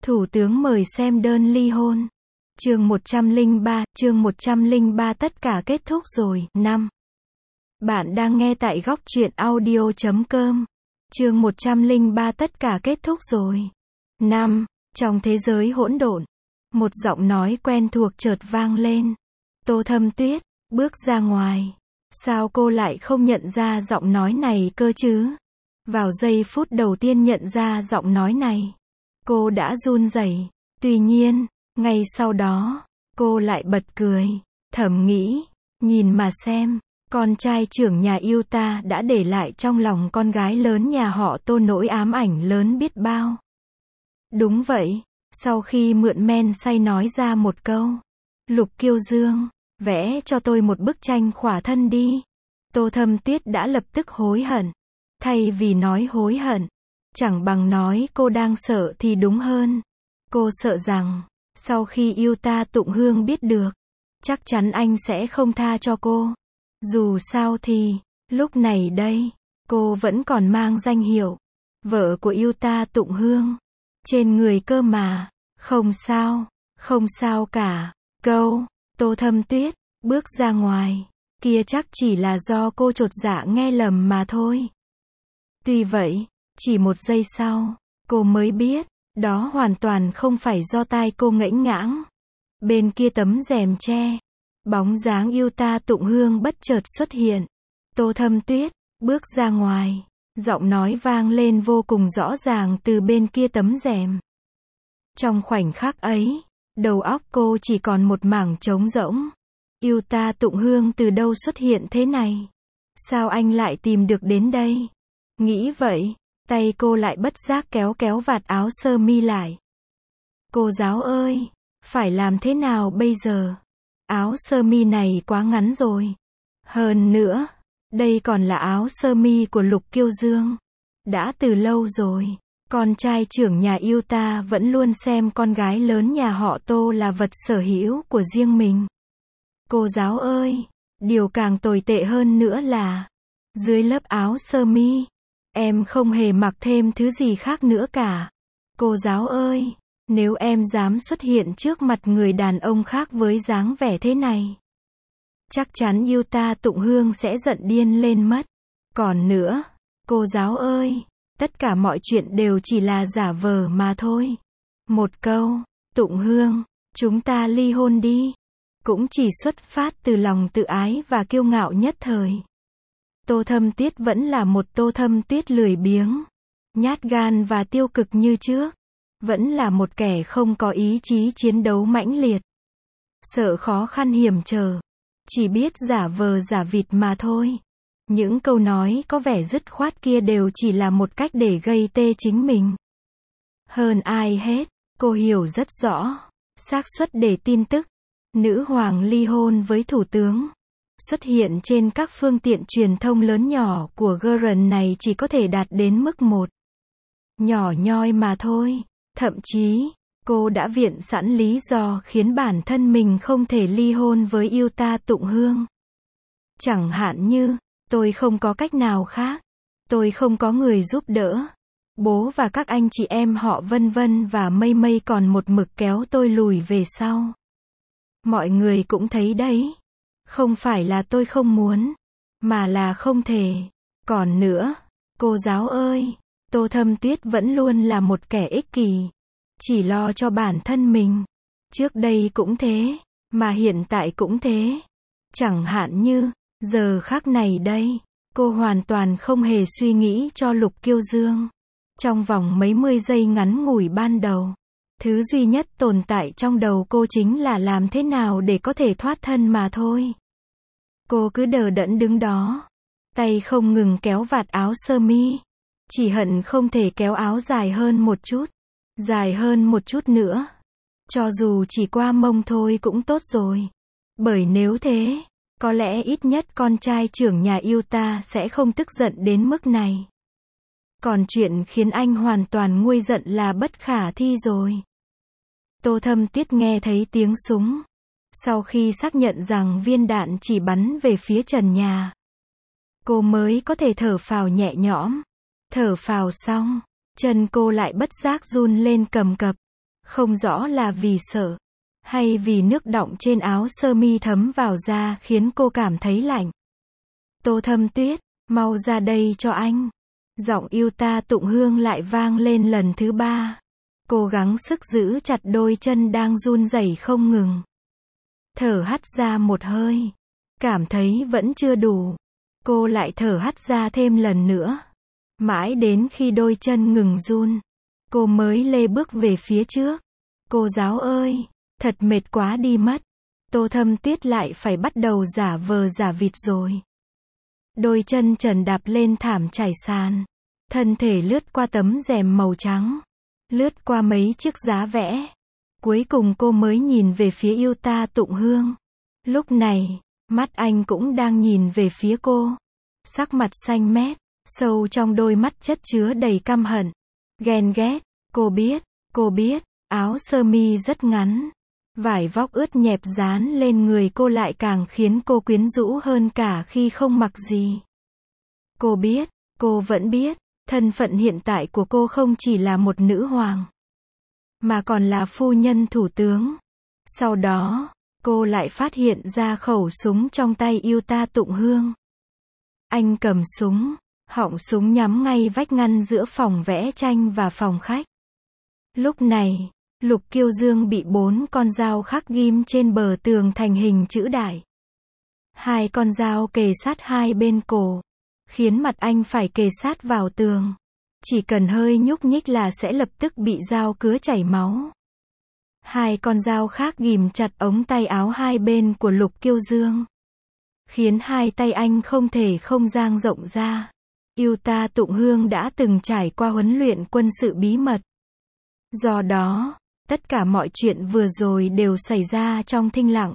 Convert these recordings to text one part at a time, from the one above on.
Thủ tướng mời xem đơn ly hôn. Chương 103 tất cả kết thúc rồi. 5. Bạn đang nghe tại góc truyện audio.com. Chương 103 tất cả kết thúc rồi. 5. Trong thế giới hỗn độn, một giọng nói quen thuộc chợt vang lên. Tô Thâm Tuyết bước ra ngoài. Sao cô lại không nhận ra giọng nói này cơ chứ? Vào giây phút đầu tiên nhận ra giọng nói này, cô đã run rẩy. Tuy nhiên, ngay sau đó, cô lại bật cười, thầm nghĩ, nhìn mà xem, con trai trưởng nhà yêu ta đã để lại trong lòng con gái lớn nhà họ Tô nỗi ám ảnh lớn biết bao. Đúng vậy, sau khi mượn men say nói ra một câu, Lục Kiêu Dương, vẽ cho tôi một bức tranh khỏa thân đi. Tô Thâm Tuyết đã lập tức hối hận. Thay vì nói hối hận, chẳng bằng nói cô đang sợ thì đúng hơn. Cô sợ rằng, sau khi yêu ta Tụng Hương biết được, chắc chắn anh sẽ không tha cho cô. Dù sao thì, lúc này đây, cô vẫn còn mang danh hiệu vợ của yêu ta Tụng Hương trên người cơ mà. Không sao cả. Câu Tô Thâm Tuyết bước ra ngoài, kia chắc chỉ là do cô chột dạ nghe lầm mà thôi. Tuy vậy, chỉ một giây sau, cô mới biết, đó hoàn toàn không phải do tai cô ngẫnh ngãng. Bên kia tấm rèm tre, bóng dáng yêu ta Tụng Hương bất chợt xuất hiện. Tô Thâm Tuyết bước ra ngoài, giọng nói vang lên vô cùng rõ ràng từ bên kia tấm rèm. Trong khoảnh khắc ấy, đầu óc cô chỉ còn một mảng trống rỗng. Yêu ta Tụng Hương từ đâu xuất hiện thế này? Sao anh lại tìm được đến đây? Nghĩ vậy, tay cô lại bất giác kéo vạt áo sơ mi lại. Cô giáo ơi, phải làm thế nào bây giờ? Áo sơ mi này quá ngắn rồi. Hơn nữa, đây còn là áo sơ mi của Lục Kiêu Dương. Đã từ lâu rồi, con trai trưởng nhà yêu ta vẫn luôn xem con gái lớn nhà họ Tô là vật sở hữu của riêng mình. Cô giáo ơi, điều càng tồi tệ hơn nữa là, dưới lớp áo sơ mi, em không hề mặc thêm thứ gì khác nữa cả. Cô giáo ơi, nếu em dám xuất hiện trước mặt người đàn ông khác với dáng vẻ thế này, chắc chắn yêu ta Tụng Hương sẽ giận điên lên mất. Còn nữa, cô giáo ơi, tất cả mọi chuyện đều chỉ là giả vờ mà thôi. Một câu, Tụng Hương, chúng ta ly hôn đi, cũng chỉ xuất phát từ lòng tự ái và kiêu ngạo nhất thời. Tô Thâm Tuyết vẫn là một Tô Thâm Tuyết lười biếng, nhát gan và tiêu cực như trước. Vẫn là một kẻ không có ý chí chiến đấu mãnh liệt. Sợ khó khăn hiểm trở. Chỉ biết giả vờ giả vịt mà thôi. Những câu nói có vẻ dứt khoát kia đều chỉ là một cách để gây tê chính mình. Hơn ai hết, cô hiểu rất rõ, xác suất để tin tức nữ hoàng ly hôn với thủ tướng xuất hiện trên các phương tiện truyền thông lớn nhỏ của GRN này chỉ có thể đạt đến mức 1. Nhỏ nhoi mà thôi. Thậm chí, cô đã viện sẵn lý do khiến bản thân mình không thể ly hôn với yêu ta Tụng Hương. Chẳng hạn như, tôi không có cách nào khác. Tôi không có người giúp đỡ. Bố và các anh chị em họ vân vân và mây mây còn một mực kéo tôi lùi về sau. Mọi người cũng thấy đấy. Không phải là tôi không muốn, mà là không thể. Còn nữa, cô giáo ơi, Tô Thâm Tuyết vẫn luôn là một kẻ ích kỷ, chỉ lo cho bản thân mình. Trước đây cũng thế, mà hiện tại cũng thế. Chẳng hạn như, giờ khắc này đây, cô hoàn toàn không hề suy nghĩ cho Lục Kiêu Dương. Trong vòng mấy mươi giây ngắn ngủi ban đầu, thứ duy nhất tồn tại trong đầu cô chính là làm thế nào để có thể thoát thân mà thôi. Cô cứ đờ đẫn đứng đó, tay không ngừng kéo vạt áo sơ mi. Chỉ hận không thể kéo áo dài hơn một chút nữa. Cho dù chỉ qua mông thôi cũng tốt rồi. Bởi nếu thế, có lẽ ít nhất con trai trưởng nhà yêu ta sẽ không tức giận đến mức này. Còn chuyện khiến anh hoàn toàn nguôi giận là bất khả thi rồi. Tô Thâm Tuyết nghe thấy tiếng súng. Sau khi xác nhận rằng viên đạn chỉ bắn về phía trần nhà, cô mới có thể thở phào nhẹ nhõm. Thở phào xong, chân cô lại bất giác run lên cầm cập. Không rõ là vì sợ, hay vì nước đọng trên áo sơ mi thấm vào da khiến cô cảm thấy lạnh. Tô Thâm Tuyết, mau ra đây cho anh. Giọng yêu ta Tụng Hương lại vang lên lần thứ 3. Cô gắng sức giữ chặt đôi chân đang run rẩy không ngừng. Thở hắt ra một hơi. Cảm thấy vẫn chưa đủ. Cô lại thở hắt ra thêm lần nữa. Mãi đến khi đôi chân ngừng run, cô mới lê bước về phía trước. Cô giáo ơi, thật mệt quá đi mất. Tô Thâm Tuyết lại phải bắt đầu giả vờ giả vịt rồi. Đôi chân trần đạp lên thảm trải sàn. Thân thể lướt qua tấm rèm màu trắng. Lướt qua mấy chiếc giá vẽ. Cuối cùng cô mới nhìn về phía yêu ta Tụng Hương. Lúc này, mắt anh cũng đang nhìn về phía cô. Sắc mặt xanh mét, sâu trong đôi mắt chất chứa đầy căm hận, ghen ghét. Cô biết, áo sơ mi rất ngắn. Vải vóc ướt nhẹp dán lên người cô lại càng khiến cô quyến rũ hơn cả khi không mặc gì. Cô vẫn biết, thân phận hiện tại của cô không chỉ là một nữ hoàng, mà còn là phu nhân thủ tướng. Sau đó, cô lại phát hiện ra khẩu súng trong tay yêu ta Tụng Hương. Anh cầm súng, họng súng nhắm ngay vách ngăn giữa phòng vẽ tranh và phòng khách. Lúc này, Lục Kiêu Dương bị 4 con dao khắc ghim trên bờ tường thành hình chữ đại. 2 con dao kề sát hai bên cổ, khiến mặt anh phải kề sát vào tường. Chỉ cần hơi nhúc nhích là sẽ lập tức bị dao cứa chảy máu. 2 con dao khác ghim chặt ống tay áo hai bên của Lục Kiêu Dương, khiến hai tay anh không thể không dang rộng ra. Yêu ta Tụng Hương đã từng trải qua huấn luyện quân sự bí mật. Do đó, tất cả mọi chuyện vừa rồi đều xảy ra trong thinh lặng.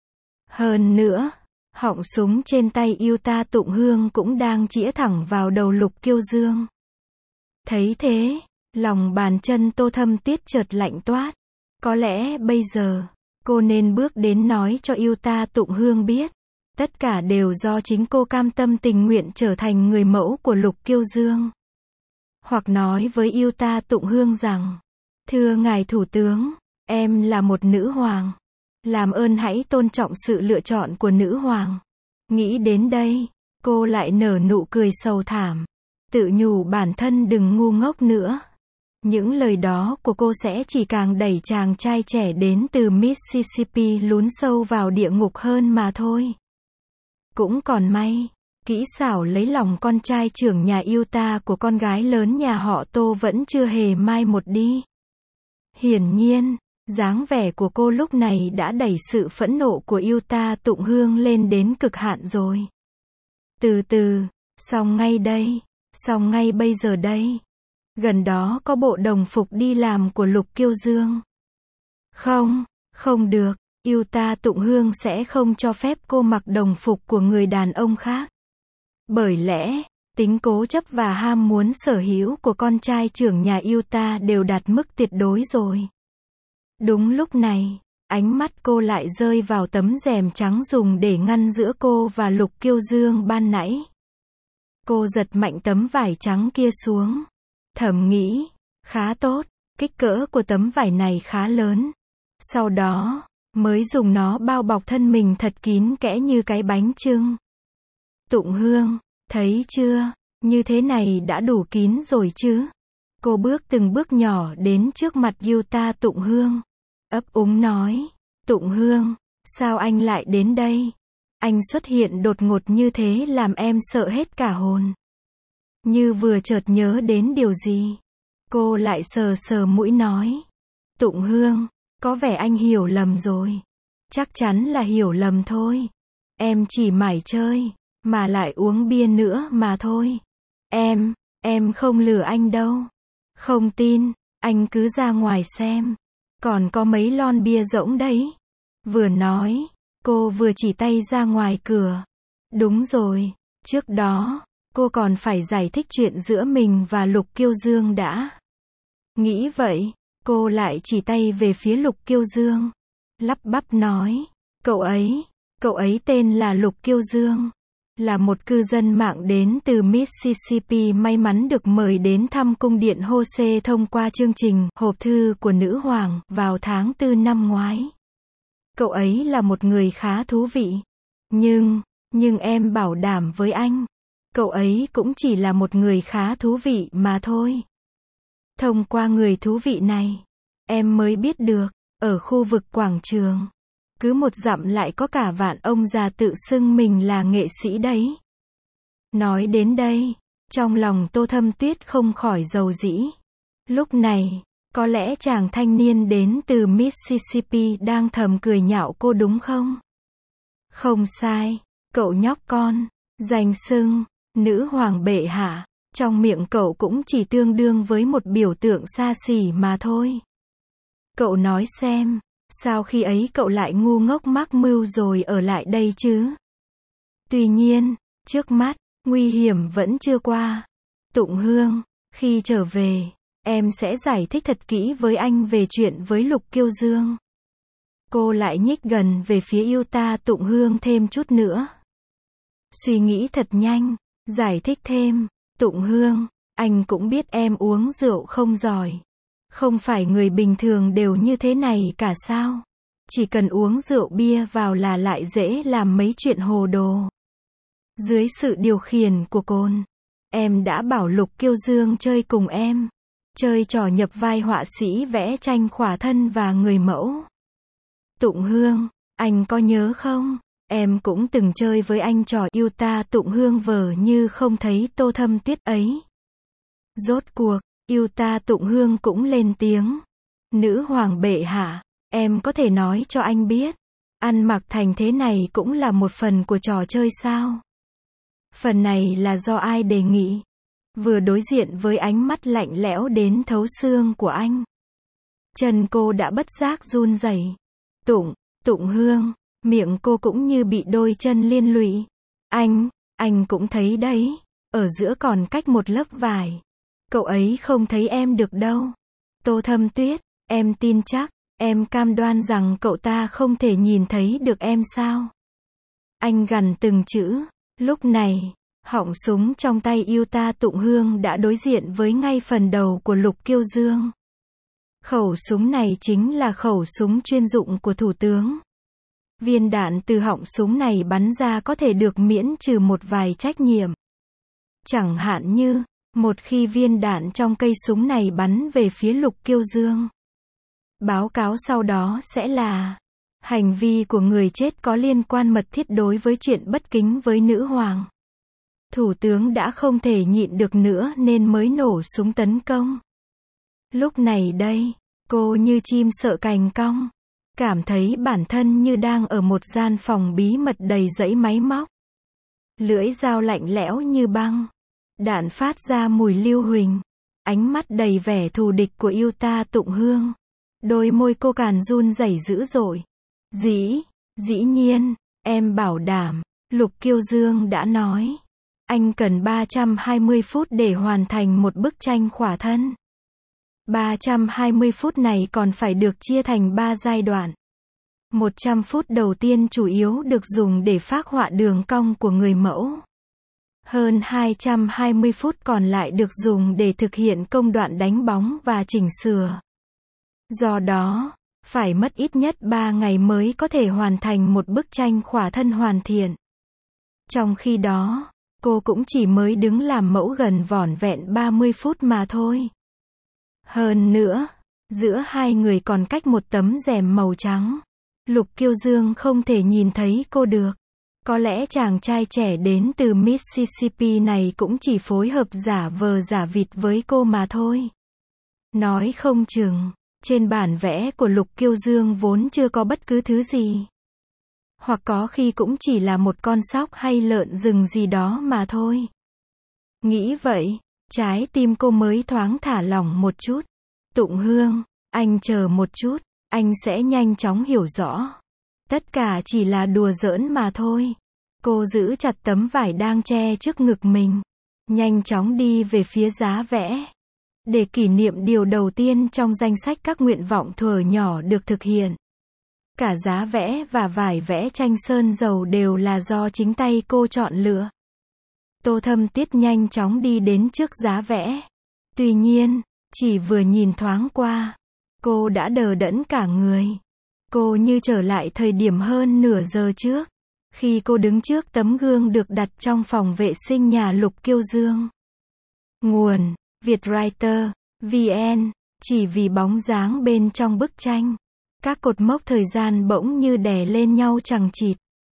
Hơn nữa, họng súng trên tay yêu ta Tụng Hương cũng đang chĩa thẳng vào đầu Lục Kiêu Dương. Thấy thế, lòng bàn chân Tô Thâm Tuyết chợt lạnh toát. Có lẽ bây giờ, cô nên bước đến nói cho yêu ta Tụng Hương biết. Tất cả đều do chính cô cam tâm tình nguyện trở thành người mẫu của Lục Kiêu Dương. Hoặc nói với yêu ta Tụng Hương rằng, thưa ngài thủ tướng, em là một nữ hoàng. Làm ơn hãy tôn trọng sự lựa chọn của nữ hoàng. Nghĩ đến đây, cô lại nở nụ cười sầu thảm. Tự nhủ bản thân đừng ngu ngốc nữa. Những lời đó của cô sẽ chỉ càng đẩy chàng trai trẻ đến từ Mississippi lún sâu vào địa ngục hơn mà thôi. Cũng còn may, kỹ xảo lấy lòng con trai trưởng nhà yêu ta của con gái lớn nhà họ Tô vẫn chưa hề mai một đi. Hiển nhiên, dáng vẻ của cô lúc này đã đẩy sự phẫn nộ của yêu ta Tụng Hương lên đến cực hạn rồi. Từ từ, xong ngay đây, xong ngay bây giờ đây. Gần đó có bộ đồng phục đi làm của Lục Kiêu Dương. Không được, yêu ta Tụng Hương sẽ không cho phép cô mặc đồng phục của người đàn ông khác. Bởi lẽ, tính cố chấp và ham muốn sở hữu của con trai trưởng nhà yêu ta đều đạt mức tuyệt đối rồi. Đúng lúc này, ánh mắt cô lại rơi vào tấm rèm trắng dùng để ngăn giữa cô và Lục Kiêu Dương ban nãy. Cô giật mạnh tấm vải trắng kia xuống. Thầm nghĩ, khá tốt, kích cỡ của tấm vải này khá lớn. Sau đó, mới dùng nó bao bọc thân mình thật kín kẽ như cái bánh chưng. Tụng Hương, thấy chưa, như thế này đã đủ kín rồi chứ. Cô bước từng bước nhỏ đến trước mặt yêu ta Tụng Hương. Ấp úng nói, Tụng Hương, sao anh lại đến đây? Anh xuất hiện đột ngột như thế làm em sợ hết cả hồn. Như vừa chợt nhớ đến điều gì. Cô lại sờ sờ mũi nói, Tụng Hương, có vẻ anh hiểu lầm rồi. Chắc chắn là hiểu lầm thôi. Em chỉ mải chơi, mà lại uống bia nữa mà thôi. Em không lừa anh đâu. Không tin, anh cứ ra ngoài xem. Còn có mấy lon bia rỗng đấy. Vừa nói, cô vừa chỉ tay ra ngoài cửa. Đúng rồi, trước đó, cô còn phải giải thích chuyện giữa mình và Lục Kiêu Dương đã. Nghĩ vậy, cô lại chỉ tay về phía Lục Kiêu Dương. Lắp bắp nói, cậu ấy tên là Lục Kiêu Dương. là một cư dân mạng đến từ Mississippi may mắn được mời đến thăm cung điện Jose thông qua chương trình Hộp thư của nữ hoàng vào tháng 4 năm ngoái. Cậu ấy là một người khá thú vị. Nhưng em bảo đảm với anh, cậu ấy cũng chỉ là một người khá thú vị mà thôi. Thông qua người thú vị này, em mới biết được, ở khu vực quảng trường, cứ một dặm lại có cả vạn ông già tự xưng mình là nghệ sĩ đấy. Nói đến đây, trong lòng Tô Thâm Tuyết không khỏi dầu dĩ. Lúc này, có lẽ chàng thanh niên đến từ Mississippi đang thầm cười nhạo cô đúng không? Không sai, cậu nhóc con, danh xưng nữ hoàng bệ hạ, trong miệng cậu cũng chỉ tương đương với một biểu tượng xa xỉ mà thôi. Cậu nói xem, sao khi ấy cậu lại ngu ngốc mắc mưu rồi ở lại đây chứ? Tuy nhiên, trước mắt, nguy hiểm vẫn chưa qua. Tụng Hương, khi trở về, em sẽ giải thích thật kỹ với anh về chuyện với Lục Kiêu Dương. Cô lại nhích gần về phía Utah Tụng Hương thêm chút nữa. Suy nghĩ thật nhanh, giải thích thêm, Tụng Hương, anh cũng biết em uống rượu không giỏi. Không phải người bình thường đều như thế này cả sao? Chỉ cần uống rượu bia vào là lại dễ làm mấy chuyện hồ đồ. Dưới sự điều khiển của cồn, em đã bảo Lục Kiêu Dương chơi cùng em. Chơi trò nhập vai họa sĩ vẽ tranh khỏa thân và người mẫu. Tụng Hương, anh có nhớ không? Em cũng từng chơi với anh trò Utah Tụng Hương vờ như không thấy Tô Thâm Tuyết ấy. Rốt cuộc, Utah Tụng Hương cũng lên tiếng. Nữ hoàng bệ hạ, em có thể nói cho anh biết, ăn mặc thành thế này cũng là một phần của trò chơi sao? Phần này là do ai đề nghị? Vừa đối diện với ánh mắt lạnh lẽo đến thấu xương của anh, chân cô đã bất giác run rẩy. Tụng Hương, miệng cô cũng như bị đôi chân liên lụy. Anh cũng thấy đấy, ở giữa còn cách một lớp vải. Cậu ấy không thấy em được đâu. Tô Thâm Tuyết, em tin chắc, em cam đoan rằng cậu ta không thể nhìn thấy được em sao? Anh gằn từng chữ. Lúc này, họng súng trong tay Utah Tụng Hương đã đối diện với ngay phần đầu của Lục Kiêu Dương. Khẩu súng này chính là khẩu súng chuyên dụng của thủ tướng. Viên đạn từ họng súng này bắn ra có thể được miễn trừ một vài trách nhiệm. Chẳng hạn như, một khi viên đạn trong cây súng này bắn về phía Lục Kiêu Dương, báo cáo sau đó sẽ là hành vi của người chết có liên quan mật thiết đối với chuyện bất kính với nữ hoàng. Thủ tướng đã không thể nhịn được nữa nên mới nổ súng tấn công. Lúc này đây, cô như chim sợ cành cong, cảm thấy bản thân như đang ở một gian phòng bí mật đầy dãy máy móc. Lưỡi dao lạnh lẽo như băng, đạn phát ra mùi lưu huỳnh, ánh mắt đầy vẻ thù địch của Utah Tụng Hương. Đôi môi cô càn run rẩy dữ dội. Dĩ nhiên, em bảo đảm, Lục Kiêu Dương đã nói. Anh cần 320 phút để hoàn thành một bức tranh khỏa thân. 320 phút này còn phải được chia thành 3 giai đoạn. 100 phút đầu tiên chủ yếu được dùng để phác họa đường cong của người mẫu. Hơn 220 phút còn lại được dùng để thực hiện công đoạn đánh bóng và chỉnh sửa. Do đó, phải mất ít nhất 3 ngày mới có thể hoàn thành một bức tranh khỏa thân hoàn thiện. Trong khi đó, cô cũng chỉ mới đứng làm mẫu gần vỏn vẹn 30 phút mà thôi. Hơn nữa, giữa hai người còn cách một tấm rèm màu trắng. Lục Kiêu Dương không thể nhìn thấy cô được. Có lẽ chàng trai trẻ đến từ Mississippi này cũng chỉ phối hợp giả vờ giả vịt với cô mà thôi. Nói không chừng, trên bản vẽ của Lục Kiêu Dương vốn chưa có bất cứ thứ gì. Hoặc có khi cũng chỉ là một con sóc hay lợn rừng gì đó mà thôi. Nghĩ vậy, trái tim cô mới thoáng thả lỏng một chút. Tụng Hương, anh chờ một chút, anh sẽ nhanh chóng hiểu rõ. Tất cả chỉ là đùa giỡn mà thôi. Cô giữ chặt tấm vải đang che trước ngực mình, nhanh chóng đi về phía giá vẽ. Để kỷ niệm điều đầu tiên trong danh sách các nguyện vọng thuở nhỏ được thực hiện. Cả giá vẽ và vải vẽ tranh sơn dầu đều là do chính tay cô chọn lựa. Tô Thâm Tuyết nhanh chóng đi đến trước giá vẽ. Tuy nhiên, chỉ vừa nhìn thoáng qua, cô đã đờ đẫn cả người. Cô như trở lại thời điểm hơn nửa giờ trước, khi cô đứng trước tấm gương được đặt trong phòng vệ sinh nhà Lục Kiêu Dương. Nguồn: Vietwriter, VN. Chỉ vì bóng dáng bên trong bức tranh, các cột mốc thời gian bỗng như đè lên nhau chằng chịt.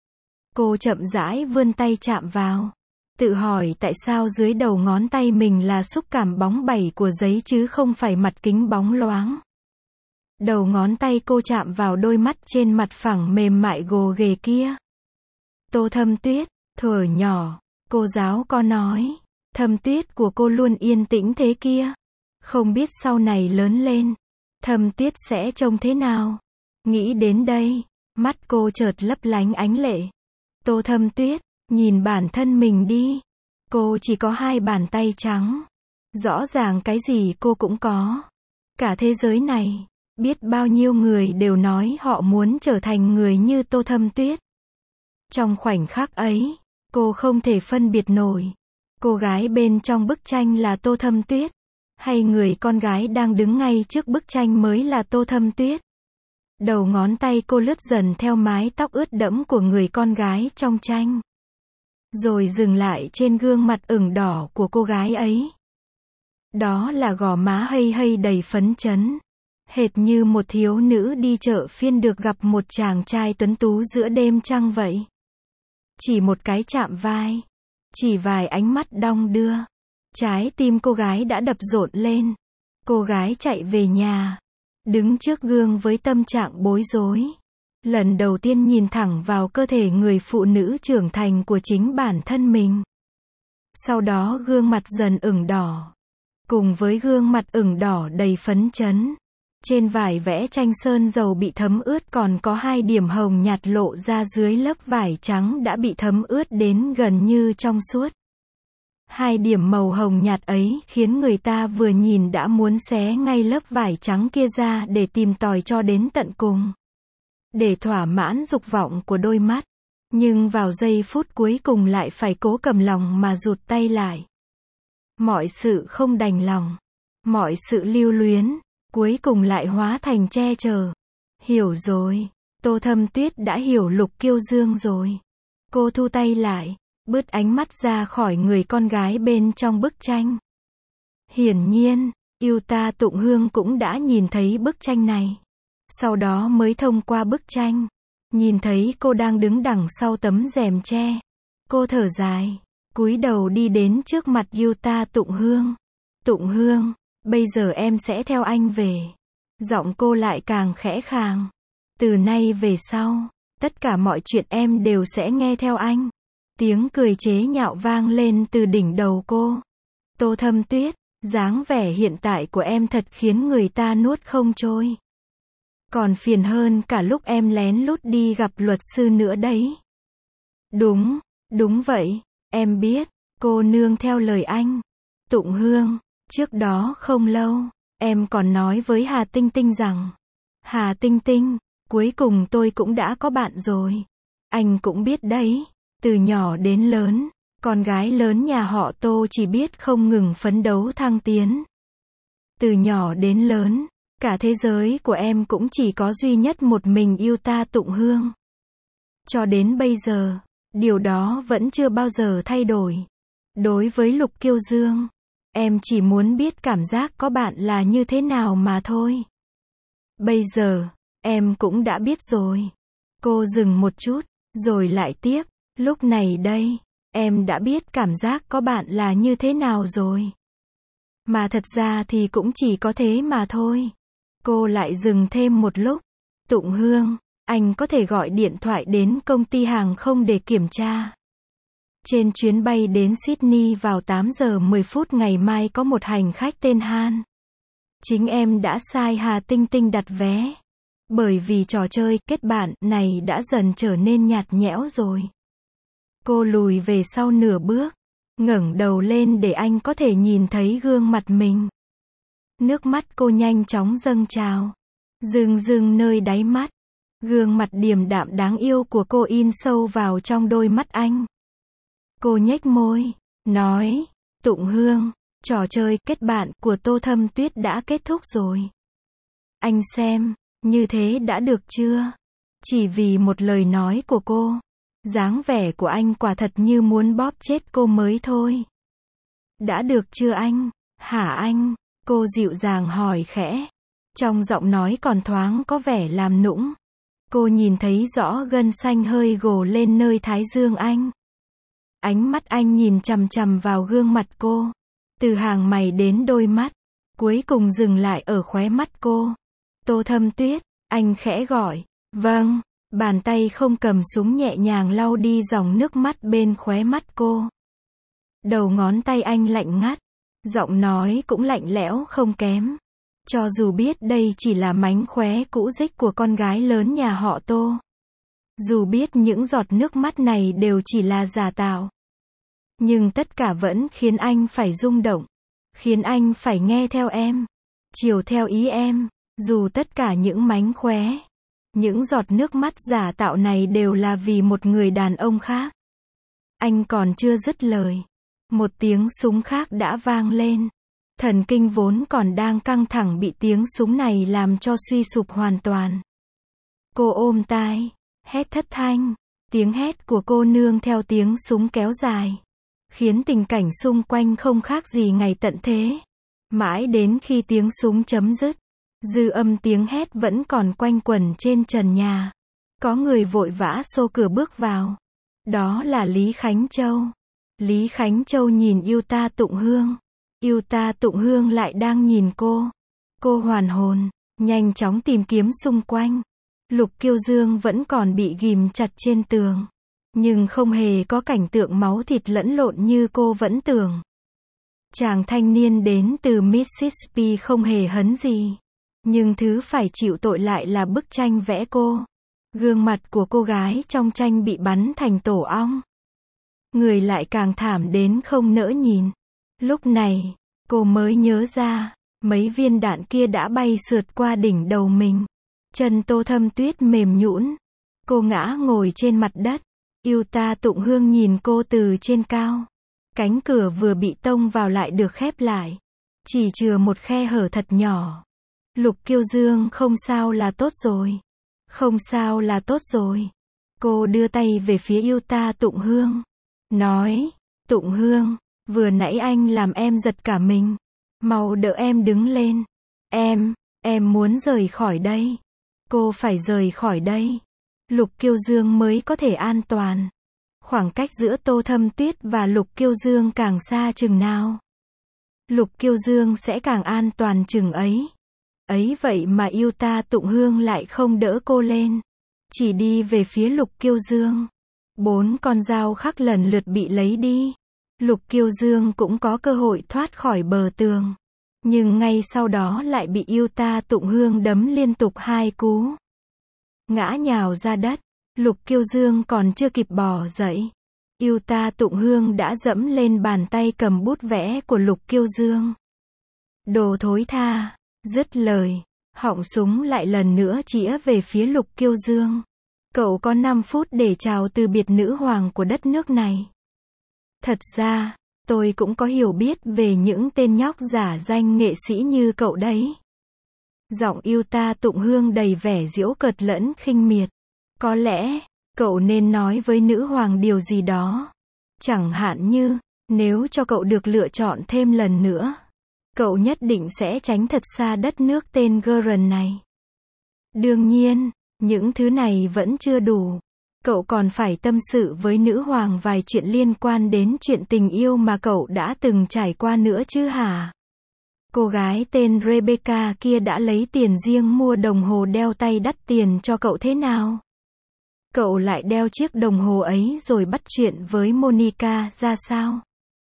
Cô chậm rãi vươn tay chạm vào, tự hỏi tại sao dưới đầu ngón tay mình là xúc cảm bóng bẩy của giấy chứ không phải mặt kính bóng loáng. Đầu ngón tay cô chạm vào đôi mắt trên mặt phẳng mềm mại gồ ghề kia. Tô Thâm Tuyết, thuở nhỏ, cô giáo có nói, Thâm Tuyết của cô luôn yên tĩnh thế kia. Không biết sau này lớn lên, Thâm Tuyết sẽ trông thế nào. Nghĩ đến đây, mắt cô chợt lấp lánh ánh lệ. Tô Thâm Tuyết, nhìn bản thân mình đi. Cô chỉ có 2 bàn tay trắng. Rõ ràng cái gì cô cũng có. Cả thế giới này, biết bao nhiêu người đều nói họ muốn trở thành người như Tô Thâm Tuyết. Trong khoảnh khắc ấy, cô không thể phân biệt nổi. Cô gái bên trong bức tranh là Tô Thâm Tuyết, hay người con gái đang đứng ngay trước bức tranh mới là Tô Thâm Tuyết. Đầu ngón tay cô lướt dần theo mái tóc ướt đẫm của người con gái trong tranh, rồi dừng lại trên gương mặt ửng đỏ của cô gái ấy. Đó là gò má hây hây đầy phấn chấn, hệt như một thiếu nữ đi chợ phiên được gặp một chàng trai tuấn tú giữa đêm trăng vậy. Chỉ một cái chạm vai, chỉ vài ánh mắt đong đưa, trái tim cô gái đã đập rộn lên. Cô gái chạy về nhà, đứng trước gương với tâm trạng bối rối. Lần đầu tiên nhìn thẳng vào cơ thể người phụ nữ trưởng thành của chính bản thân mình. Sau đó gương mặt dần ửng đỏ. Cùng với gương mặt ửng đỏ đầy phấn chấn, trên vải vẽ tranh sơn dầu bị thấm ướt còn có 2 điểm hồng nhạt lộ ra dưới lớp vải trắng đã bị thấm ướt đến gần như trong suốt. 2 điểm màu hồng nhạt ấy khiến người ta vừa nhìn đã muốn xé ngay lớp vải trắng kia ra để tìm tòi cho đến tận cùng, để thỏa mãn dục vọng của đôi mắt. Nhưng vào giây phút cuối cùng lại phải cố cầm lòng mà rụt tay lại. Mọi sự không đành lòng, mọi sự lưu luyến, cuối cùng lại hóa thành che chở. Hiểu rồi, Tô Thâm Tuyết đã hiểu Lục Kiêu Dương rồi. Cô thu tay lại, bứt ánh mắt ra khỏi người con gái bên trong bức tranh. Hiển nhiên, Yuta Tụng Hương cũng đã nhìn thấy bức tranh này. Sau đó mới thông qua bức tranh, nhìn thấy cô đang đứng đằng sau tấm rèm tre. Cô thở dài, cúi đầu đi đến trước mặt Yuta Tụng Hương. Tụng Hương, bây giờ em sẽ theo anh về. Giọng cô lại càng khẽ khàng. Từ nay về sau, tất cả mọi chuyện em đều sẽ nghe theo anh. Tiếng cười chế nhạo vang lên từ đỉnh đầu cô. Tô Thâm Tuyết, dáng vẻ hiện tại của em thật khiến người ta nuốt không trôi. Còn phiền hơn cả lúc em lén lút đi gặp luật sư nữa đấy. Đúng vậy, em biết, cô nương theo lời anh. Tụng Hương, trước đó không lâu, em còn nói với Hà Tinh Tinh rằng, Hà Tinh Tinh, cuối cùng tôi cũng đã có bạn rồi. Anh cũng biết đấy, từ nhỏ đến lớn, con gái lớn nhà họ Tô chỉ biết không ngừng phấn đấu thăng tiến. Từ nhỏ đến lớn, cả thế giới của em cũng chỉ có duy nhất một mình Yuta Tụng Hương. Cho đến bây giờ, điều đó vẫn chưa bao giờ thay đổi. Đối với Lục Kiêu Dương, em chỉ muốn biết cảm giác có bạn là như thế nào mà thôi. Bây giờ, em cũng đã biết rồi. Cô dừng một chút, rồi lại tiếp. Lúc này đây, em đã biết cảm giác có bạn là như thế nào rồi. Mà thật ra thì cũng chỉ có thế mà thôi. Cô lại dừng thêm một lúc. Tụng Hương, anh có thể gọi điện thoại đến công ty hàng không để kiểm tra. Trên chuyến bay đến Sydney vào 8 giờ 10 phút ngày mai có một hành khách tên Han. Chính em đã sai Hà Tinh Tinh đặt vé. Bởi vì trò chơi kết bạn này đã dần trở nên nhạt nhẽo rồi. Cô lùi về sau nửa bước, ngẩng đầu lên để anh có thể nhìn thấy gương mặt mình. Nước mắt cô nhanh chóng dâng trào, rưng rưng nơi đáy mắt. Gương mặt điềm đạm đáng yêu của cô in sâu vào trong đôi mắt anh. Cô nhếch môi, nói, Tụng Hương, trò chơi kết bạn của Tô Thâm Tuyết đã kết thúc rồi. Anh xem, như thế đã được chưa? Chỉ vì một lời nói của cô, dáng vẻ của anh quả thật như muốn bóp chết cô mới thôi. Đã được chưa anh? Hả anh? Cô dịu dàng hỏi khẽ. Trong giọng nói còn thoáng có vẻ làm nũng. Cô nhìn thấy rõ gân xanh hơi gồ lên nơi thái dương anh. Ánh mắt anh nhìn chằm chằm vào gương mặt cô. Từ hàng mày đến đôi mắt. Cuối cùng dừng lại ở khóe mắt cô. Tô Thâm Tuyết, anh khẽ gọi. Vâng. Bàn tay không cầm súng nhẹ nhàng lau đi dòng nước mắt bên khóe mắt cô. Đầu ngón tay anh lạnh ngắt. Giọng nói cũng lạnh lẽo không kém. Cho dù biết đây chỉ là mánh khóe cũ rích của con gái lớn nhà họ Tô. Dù biết những giọt nước mắt này đều chỉ là giả tạo. Nhưng tất cả vẫn khiến anh phải rung động. Khiến anh phải nghe theo em. Chiều theo ý em. Dù tất cả những mánh khóe, những giọt nước mắt giả tạo này đều là vì một người đàn ông khác. Anh còn chưa dứt lời. Một tiếng súng khác đã vang lên. Thần kinh vốn còn đang căng thẳng bị tiếng súng này làm cho suy sụp hoàn toàn. Cô ôm tai, hét thất thanh. Tiếng hét của cô nương theo tiếng súng kéo dài. Khiến tình cảnh xung quanh không khác gì ngày tận thế. Mãi đến khi tiếng súng chấm dứt, dư âm tiếng hét vẫn còn quanh quẩn trên trần nhà. Có người vội vã xô cửa bước vào. Đó là Lý Khánh Châu. Lý Khánh Châu nhìn yêu ta Tụng Hương. Yêu ta Tụng Hương lại đang nhìn cô. Cô hoàn hồn, nhanh chóng tìm kiếm xung quanh. Lục Kiêu Dương vẫn còn bị ghim chặt trên tường. Nhưng không hề có cảnh tượng máu thịt lẫn lộn như cô vẫn tưởng. Chàng thanh niên đến từ Mississippi không hề hấn gì. Nhưng thứ phải chịu tội lại là bức tranh vẽ cô. Gương mặt của cô gái trong tranh bị bắn thành tổ ong. Người lại càng thảm đến không nỡ nhìn. Lúc này, cô mới nhớ ra, mấy viên đạn kia đã bay sượt qua đỉnh đầu mình. Chân Tô Thâm Tuyết mềm nhũn. Cô ngã ngồi trên mặt đất. Yêu ta Tụng Hương nhìn cô từ trên cao. Cánh cửa vừa bị tông vào lại được khép lại. Chỉ chừa một khe hở thật nhỏ. Lục Kiêu Dương không sao là tốt rồi. Không sao là tốt rồi. Cô đưa tay về phía yêu ta Tụng Hương. Nói, Tụng Hương, vừa nãy anh làm em giật cả mình. Mau đỡ em đứng lên. Em muốn rời khỏi đây. Cô phải rời khỏi đây. Lục Kiêu Dương mới có thể an toàn. Khoảng cách giữa Tô Thâm Tuyết và Lục Kiêu Dương càng xa chừng nào, Lục Kiêu Dương sẽ càng an toàn chừng ấy. Ấy vậy mà yêu ta Tụng Hương lại không đỡ cô lên. Chỉ đi về phía Lục Kiêu Dương. 4 con dao khác lần lượt bị lấy đi. Lục Kiêu Dương cũng có cơ hội thoát khỏi bờ tường. Nhưng ngay sau đó lại bị yêu ta Tụng Hương đấm liên tục 2 cú. Ngã nhào ra đất. Lục Kiêu Dương còn chưa kịp bò dậy. Yêu ta Tụng Hương đã dẫm lên bàn tay cầm bút vẽ của Lục Kiêu Dương. Đồ thối tha. Dứt lời, họng súng lại lần nữa chĩa về phía Lục Kiêu Dương. Cậu có 5 phút để chào từ biệt nữ hoàng của đất nước này. Thật ra, tôi cũng có hiểu biết về những tên nhóc giả danh nghệ sĩ như cậu đấy. Giọng yêu ta Tụng Hương đầy vẻ giễu cợt lẫn khinh miệt. Có lẽ, cậu nên nói với nữ hoàng điều gì đó. Chẳng hạn như, nếu cho cậu được lựa chọn thêm lần nữa, cậu nhất định sẽ tránh thật xa đất nước tên Gurren này. Đương nhiên, những thứ này vẫn chưa đủ. Cậu còn phải tâm sự với nữ hoàng vài chuyện liên quan đến chuyện tình yêu mà cậu đã từng trải qua nữa chứ hả? Cô gái tên Rebecca kia đã lấy tiền riêng mua đồng hồ đeo tay đắt tiền cho cậu thế nào? Cậu lại đeo chiếc đồng hồ ấy rồi bắt chuyện với Monica ra sao?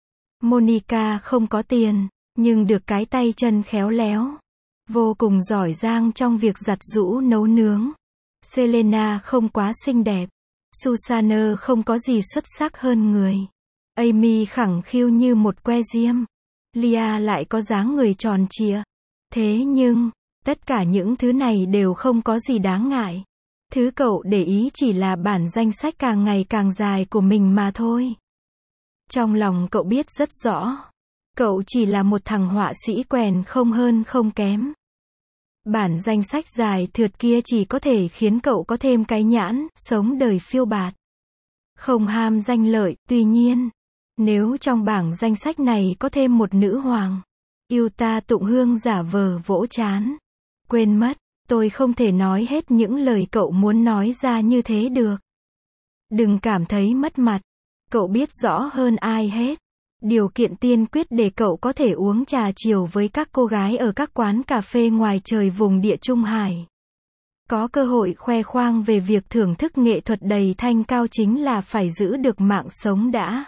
Monica không có tiền, nhưng được cái tay chân khéo léo. Vô cùng giỏi giang trong việc giặt giũ nấu nướng. Selena không quá xinh đẹp. Susanna không có gì xuất sắc hơn người. Amy khẳng khiu như một que diêm. Lia lại có dáng người tròn trịa. Thế nhưng, tất cả những thứ này đều không có gì đáng ngại. Thứ cậu để ý chỉ là bản danh sách càng ngày càng dài của mình mà thôi. Trong lòng cậu biết rất rõ. Cậu chỉ là một thằng họa sĩ quèn không hơn không kém. Bản danh sách dài thượt kia chỉ có thể khiến cậu có thêm cái nhãn, sống đời phiêu bạt. Không ham danh lợi, tuy nhiên, nếu trong bảng danh sách này có thêm một nữ hoàng, yêu ta Tụng Hương giả vờ vỗ trán. Quên mất, tôi không thể nói hết những lời cậu muốn nói ra như thế được. Đừng cảm thấy mất mặt. Cậu biết rõ hơn ai hết. Điều kiện tiên quyết để cậu có thể uống trà chiều với các cô gái ở các quán cà phê ngoài trời vùng Địa Trung Hải. Có cơ hội khoe khoang về việc thưởng thức nghệ thuật đầy thanh cao chính là phải giữ được mạng sống đã.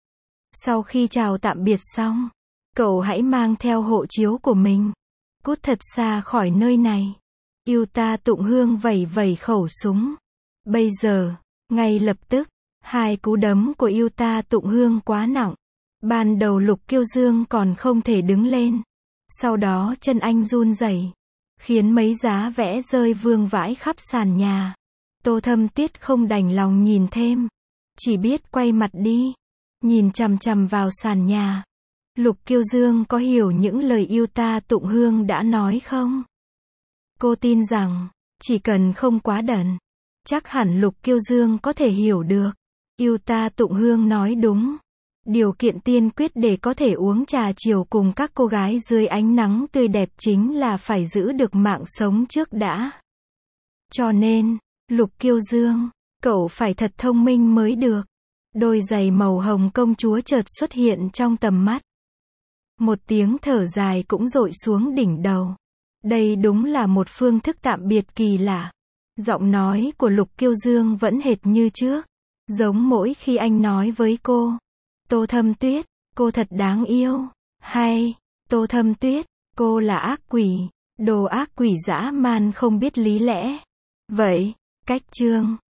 Sau khi chào tạm biệt xong, cậu hãy mang theo hộ chiếu của mình. Cút thật xa khỏi nơi này. Yêu ta Tụng Hương vẩy vẩy khẩu súng. Bây giờ, ngay lập tức, hai cú đấm của yêu ta Tụng Hương quá nặng. Ban đầu Lục Kiêu Dương còn không thể đứng lên. Sau đó chân anh run rẩy, khiến mấy giá vẽ rơi vương vãi khắp sàn nhà. Tô Thâm Tiết không đành lòng nhìn thêm, chỉ biết quay mặt đi, nhìn chằm chằm vào sàn nhà. Lục Kiêu Dương có hiểu những lời yêu ta Tụng Hương đã nói không? Cô tin rằng, chỉ cần không quá đần, chắc hẳn Lục Kiêu Dương có thể hiểu được. Yêu ta Tụng Hương nói đúng. Điều kiện tiên quyết để có thể uống trà chiều cùng các cô gái dưới ánh nắng tươi đẹp chính là phải giữ được mạng sống trước đã. Cho nên, Lục Kiêu Dương, cậu phải thật thông minh mới được. Đôi giày màu hồng công chúa chợt xuất hiện trong tầm mắt. Một tiếng thở dài cũng dội xuống đỉnh đầu. Đây đúng là một phương thức tạm biệt kỳ lạ. Giọng nói của Lục Kiêu Dương vẫn hệt như trước, giống mỗi khi anh nói với cô. Tô Thâm Tuyết, cô thật đáng yêu. Hay, Tô Thâm Tuyết, cô là ác quỷ, đồ ác quỷ dã man không biết lý lẽ. Vậy, cách chương